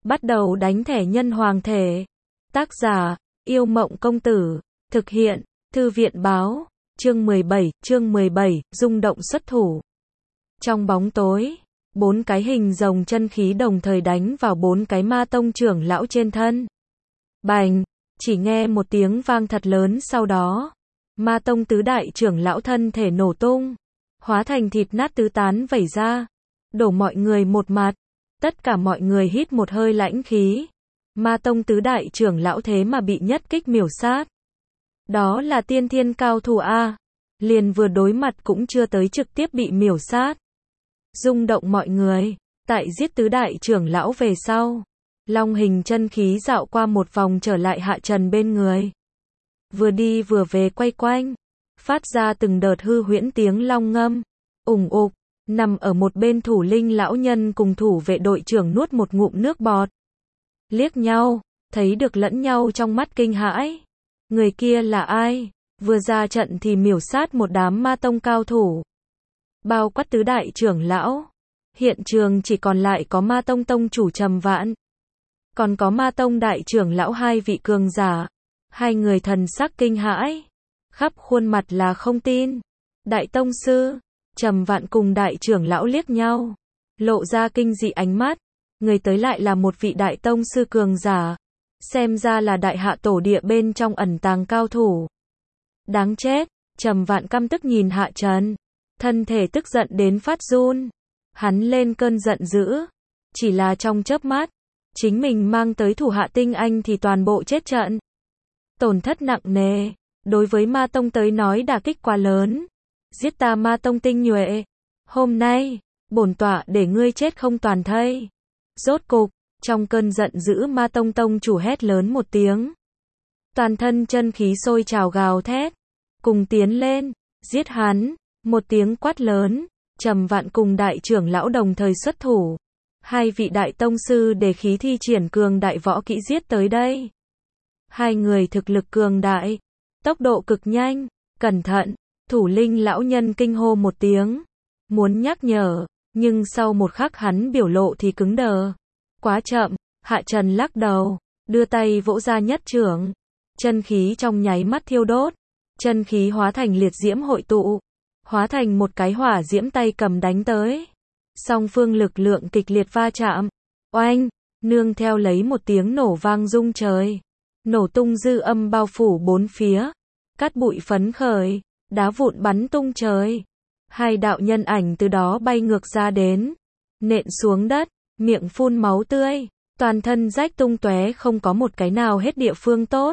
Bắt đầu đánh thẻ nhân hoàng thể. Tác giả, Yêu Mộng Công Tử. Thực hiện, Thư viện Báo. Chương 17, rung động xuất thủ. Trong bóng tối, 4 cái hình rồng chân khí đồng thời đánh vào 4 cái ma tông trưởng lão trên thân. Bành, chỉ nghe một tiếng vang thật lớn, sau đó, ma tông tứ đại trưởng lão thân thể nổ tung, hóa thành thịt nát tứ tán vẩy ra, đổ mọi người một mặt. Tất cả mọi người hít một hơi lãnh khí. Ma tông tứ đại trưởng lão thế mà bị nhất kích miểu sát. Đó là tiên thiên cao thủ a, liền vừa đối mặt cũng chưa tới trực tiếp bị miểu sát. Rung động mọi người, tại giết tứ đại trưởng lão về sau, long hình chân khí dạo qua một vòng trở lại Hạ Trần bên người. Vừa đi vừa về quay quanh, phát ra từng đợt hư huyễn tiếng long ngâm, ủng ục. Nằm ở một bên thủ linh lão nhân cùng thủ vệ đội trưởng nuốt một ngụm nước bọt. Liếc nhau, thấy được lẫn nhau trong mắt kinh hãi. Người kia là ai? Vừa ra trận thì miểu sát một đám ma tông cao thủ, bao quát tứ đại trưởng lão. Hiện trường chỉ còn lại có ma tông tông chủ Trầm Vạn, còn có ma tông đại trưởng lão hai vị cường giả. Hai người thần sắc kinh hãi, khắp khuôn mặt là không tin. Đại tông sư. Trầm Vạn cùng đại trưởng lão liếc nhau, lộ ra kinh dị ánh mắt. Người tới lại là một vị đại tông sư cường giả, xem ra là đại hạ tổ địa bên trong ẩn tàng cao thủ. Đáng chết. Trầm Vạn căm tức nhìn Hạ Trần, thân thể tức giận đến phát run. Hắn lên cơn giận dữ, chỉ là trong chớp mắt, chính mình mang tới thủ hạ tinh anh thì toàn bộ chết trận, tổn thất nặng nề. Đối với ma tông tới nói đả kích quá lớn. Giết ta ma tông tinh nhuệ, hôm nay, bổn tọa để ngươi chết không toàn thây. Rốt cục, trong cơn giận dữ ma tông tông chủ hét lớn một tiếng. Toàn thân chân khí sôi trào gào thét, cùng tiến lên, giết hắn. Một tiếng quát lớn, Trầm Vạn cùng đại trưởng lão đồng thời xuất thủ. Hai vị đại tông sư để khí thi triển cường đại võ kỹ giết tới đây. Hai người thực lực cường đại, tốc độ cực nhanh, cẩn thận. Thủ linh lão nhân kinh hô một tiếng, muốn nhắc nhở, nhưng sau một khắc hắn biểu lộ thì cứng đờ. Quá chậm. Hạ Trần lắc đầu, đưa tay vỗ ra nhất chưởng. Chân khí trong nháy mắt thiêu đốt, chân khí hóa thành liệt diễm hội tụ, hóa thành một cái hỏa diễm tay cầm đánh tới. Song phương lực lượng kịch liệt va chạm, oanh, nương theo lấy một tiếng nổ vang rung trời. Nổ tung dư âm bao phủ bốn phía, cát bụi phấn khởi, đá vụn bắn tung trời. Hai đạo nhân ảnh từ đó bay ngược ra đến, nện xuống đất, miệng phun máu tươi, toàn thân rách tung tóe, không có một cái nào hết địa phương tốt.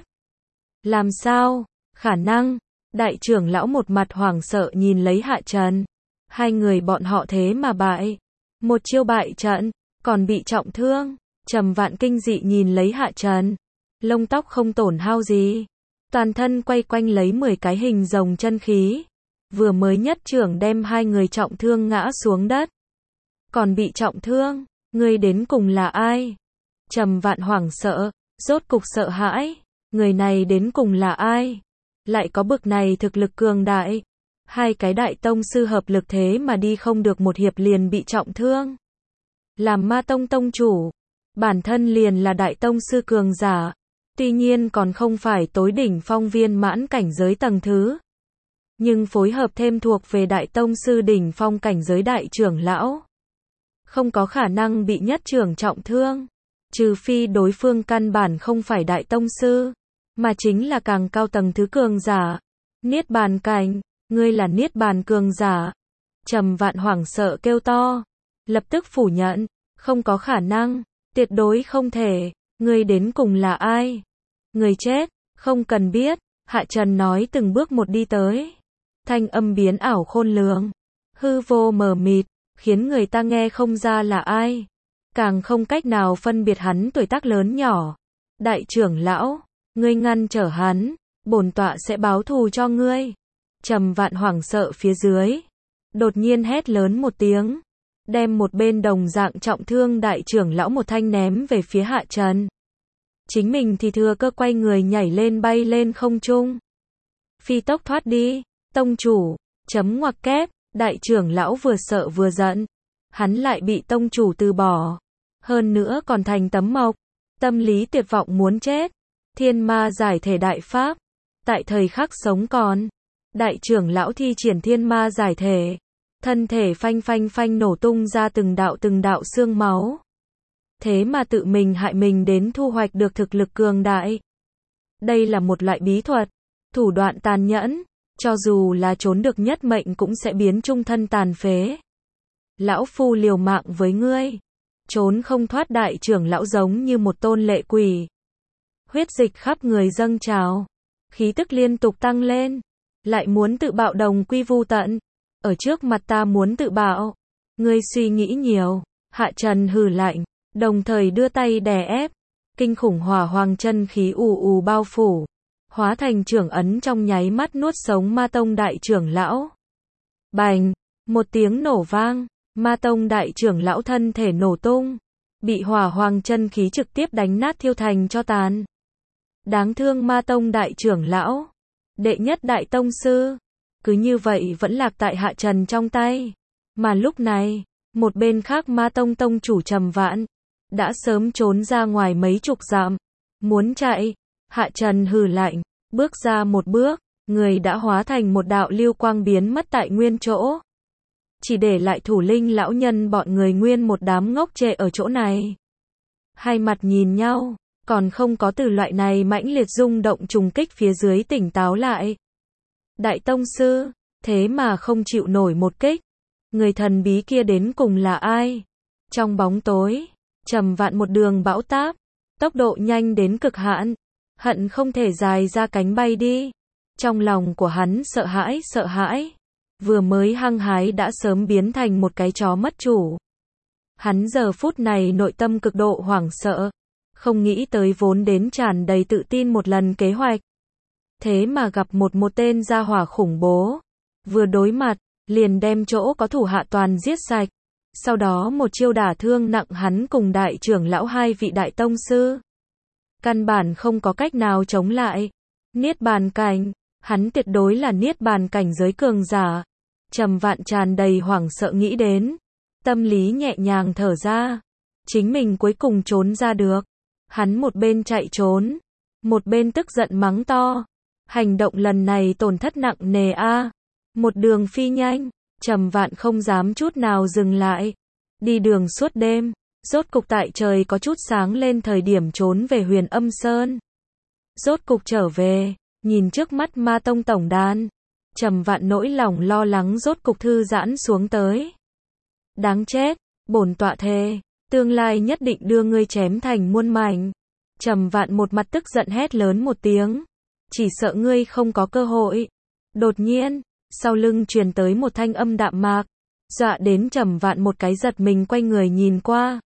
Làm sao? Khả năng. Đại trưởng lão một mặt hoảng sợ nhìn lấy Hạ Trần. Hai người bọn họ thế mà bại. Một chiêu bại trận, còn bị trọng thương. Trầm Vạn kinh dị nhìn lấy Hạ Trần. Lông tóc không tổn hao gì. Toàn thân quay quanh lấy 10 cái hình rồng chân khí. Vừa mới nhất trưởng đem hai người trọng thương ngã xuống đất. Còn bị trọng thương, ngươi đến cùng là ai? Trầm Vạn hoảng sợ, rốt cục sợ hãi. Người này đến cùng là ai? Lại có bực này thực lực cường đại. Hai cái đại tông sư hợp lực thế mà đi không được một hiệp liền bị trọng thương. Làm ma tông tông chủ, bản thân liền là đại tông sư cường giả. Tuy nhiên còn không phải tối đỉnh phong viên mãn cảnh giới tầng thứ. Nhưng phối hợp thêm thuộc về đại tông sư đỉnh phong cảnh giới đại trưởng lão. Không có khả năng bị nhất trưởng trọng thương. Trừ phi đối phương căn bản không phải đại tông sư, mà chính là càng cao tầng thứ cường giả. Niết bàn cảnh, ngươi là niết bàn cường giả. Trầm Vạn hoảng sợ kêu to. Lập tức phủ nhận, không có khả năng, tuyệt đối không thể. Ngươi đến cùng là ai? Người chết, không cần biết. Hạ Trần nói từng bước một đi tới. Thanh âm biến ảo khôn lường, hư vô mờ mịt, khiến người ta nghe không ra là ai. Càng không cách nào phân biệt hắn tuổi tác lớn nhỏ. Đại trưởng lão, ngươi ngăn trở hắn, bổn tọa sẽ báo thù cho ngươi. Trầm Vạn hoảng sợ phía dưới, đột nhiên hét lớn một tiếng, đem một bên đồng dạng trọng thương đại trưởng lão một thanh ném về phía Hạ Trần. Chính mình thì thừa cơ quay người nhảy lên bay lên không trung. Phi tốc thoát đi. Tông chủ, chấm ngoặc kép, đại trưởng lão vừa sợ vừa giận. Hắn lại bị tông chủ từ bỏ. hơn nữa còn thành tấm mộc. Tâm lý tuyệt vọng muốn chết. Thiên ma giải thể đại pháp. Tại thời khắc sống còn, đại trưởng lão thi triển thiên ma giải thể. Thân thể phanh phanh phanh nổ tung ra từng đạo xương máu. Thế mà tự mình hại mình đến thu hoạch được thực lực cường đại. Đây là một loại bí thuật, thủ đoạn tàn nhẫn, cho dù là trốn được nhất mệnh cũng sẽ biến trung thân tàn phế. Lão phu liều mạng với ngươi, trốn không thoát. Đại trưởng lão giống như một tôn lệ quỷ. Huyết dịch khắp người dâng trào, khí tức liên tục tăng lên, lại muốn tự bạo đồng quy vu tận. Ở trước mặt ta muốn tự bạo, ngươi suy nghĩ nhiều. Hạ Trần hừ lạnh, đồng thời đưa tay đè ép, kinh khủng hỏa hoàng chân khí ù ù bao phủ, hóa thành trưởng ấn trong nháy mắt nuốt sống Ma Tông đại trưởng lão. Bành, một tiếng nổ vang, Ma Tông đại trưởng lão thân thể nổ tung, bị hỏa hoàng chân khí trực tiếp đánh nát thiêu thành tro tàn. Đáng thương Ma Tông đại trưởng lão, đệ nhất đại tông sư, cứ như vậy vẫn lạc tại Hạ Trần trong tay. Mà lúc này, một bên khác Ma Tông tông chủ Trầm Vạn đã sớm trốn ra ngoài mấy chục dặm, muốn chạy. Hạ Trần hừ lạnh, bước ra một bước, người đã hóa thành một đạo lưu quang biến mất tại nguyên chỗ. Chỉ để lại thủ linh lão nhân bọn người nguyên một đám ngốc trệ ở chỗ này. Hai mặt nhìn nhau, còn không có từ loại này mãnh liệt rung động trùng kích phía dưới tỉnh táo lại. Đại tông sư, thế mà không chịu nổi một kích. Người thần bí kia đến cùng là ai? Trong bóng tối, Trầm Vạn một đường bão táp, tốc độ nhanh đến cực hạn, hận không thể dài ra cánh bay đi. Trong lòng của hắn sợ hãi, vừa mới hăng hái đã sớm biến thành một cái chó mất chủ. Hắn giờ phút này nội tâm cực độ hoảng sợ, không nghĩ tới vốn đến tràn đầy tự tin một lần kế hoạch. Thế mà gặp một tên gia hỏa khủng bố, vừa đối mặt, liền đem chỗ có thủ hạ toàn giết sạch. Sau đó một chiêu đả thương nặng hắn cùng đại trưởng lão hai vị đại tông sư. Căn bản không có cách nào chống lại. Niết bàn cảnh, hắn tuyệt đối là niết bàn cảnh giới cường giả. Trầm Vạn tràn đầy hoảng sợ nghĩ đến, tâm lý nhẹ nhàng thở ra. Chính mình cuối cùng trốn ra được. Hắn một bên chạy trốn, một bên tức giận mắng to. Hành động lần này tổn thất nặng nề a. Một đường phi nhanh, Trầm Vạn không dám chút nào dừng lại. Đi đường suốt đêm, rốt cục tại trời có chút sáng lên thời điểm trốn về Huyền Âm Sơn. Rốt cục trở về, nhìn trước mắt Ma Tông tổng đàn, Trầm Vạn nỗi lòng lo lắng rốt cục thư giãn xuống tới. Đáng chết, bổn tọa thề, tương lai nhất định đưa ngươi chém thành muôn mảnh. Trầm Vạn một mặt tức giận hét lớn một tiếng, chỉ sợ ngươi không có cơ hội. Đột nhiên, sau lưng truyền tới một thanh âm đạm mạc, dọa đến Trầm Vạn một cái giật mình quay người nhìn qua.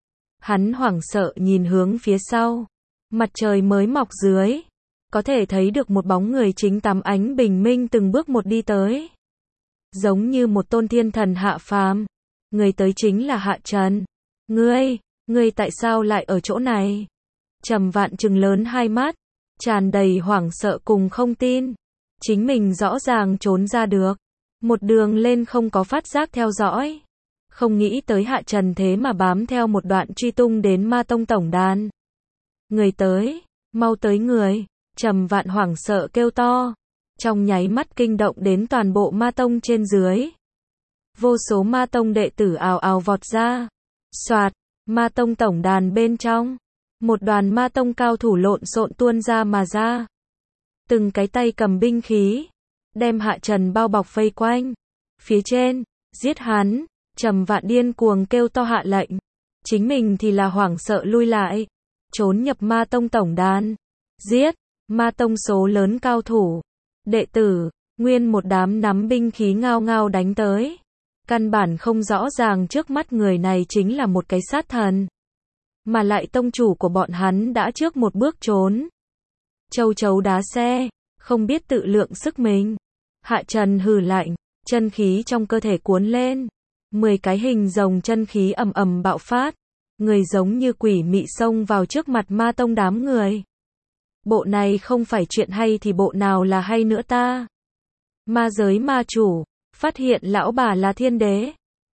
Hắn hoảng sợ nhìn hướng phía sau, mặt trời mới mọc dưới, có thể thấy được một bóng người chính tắm ánh bình minh từng bước một đi tới. Giống như một tôn thiên thần hạ phàm, người tới chính là Hạ Trần. Ngươi tại sao lại ở chỗ này? Trầm Vạn trừng lớn hai mắt, tràn đầy hoảng sợ cùng không tin. Chính mình rõ ràng trốn ra được, một đường lên không có phát giác theo dõi. Không nghĩ tới Hạ Trần thế mà bám theo một đoạn truy tung đến Ma Tông tổng đàn. Người tới, mau tới người, Trầm Vạn hoảng sợ kêu to. Trong nháy mắt kinh động đến toàn bộ Ma Tông trên dưới. Vô số Ma Tông đệ tử ào ào vọt ra. Soạt, Ma Tông tổng đàn bên trong, một đoàn Ma Tông cao thủ lộn xộn tuôn ra mà ra. Từng cái tay cầm binh khí, đem Hạ Trần bao bọc vây quanh. Phía trên, giết hắn, Trầm Vạn điên cuồng kêu to hạ lệnh. Chính mình thì là hoảng sợ lui lại, trốn nhập Ma Tông tổng đàn. Giết, Ma Tông số lớn cao thủ, đệ tử, nguyên một đám nắm binh khí ngao ngao đánh tới. Căn bản không rõ ràng trước mắt người này chính là một cái sát thần. Mà lại tông chủ của bọn hắn đã trước một bước trốn. Châu chấu đá xe, không biết tự lượng sức mình. Hạ Trần hừ lạnh, chân khí trong cơ thể cuốn lên. 10 cái hình rồng chân khí ầm ầm bạo phát. Người giống như quỷ mị xông vào trước mặt Ma Tông đám người. Bộ này không phải chuyện hay thì bộ nào là hay nữa ta? Ma giới ma chủ, phát hiện lão bà là thiên đế.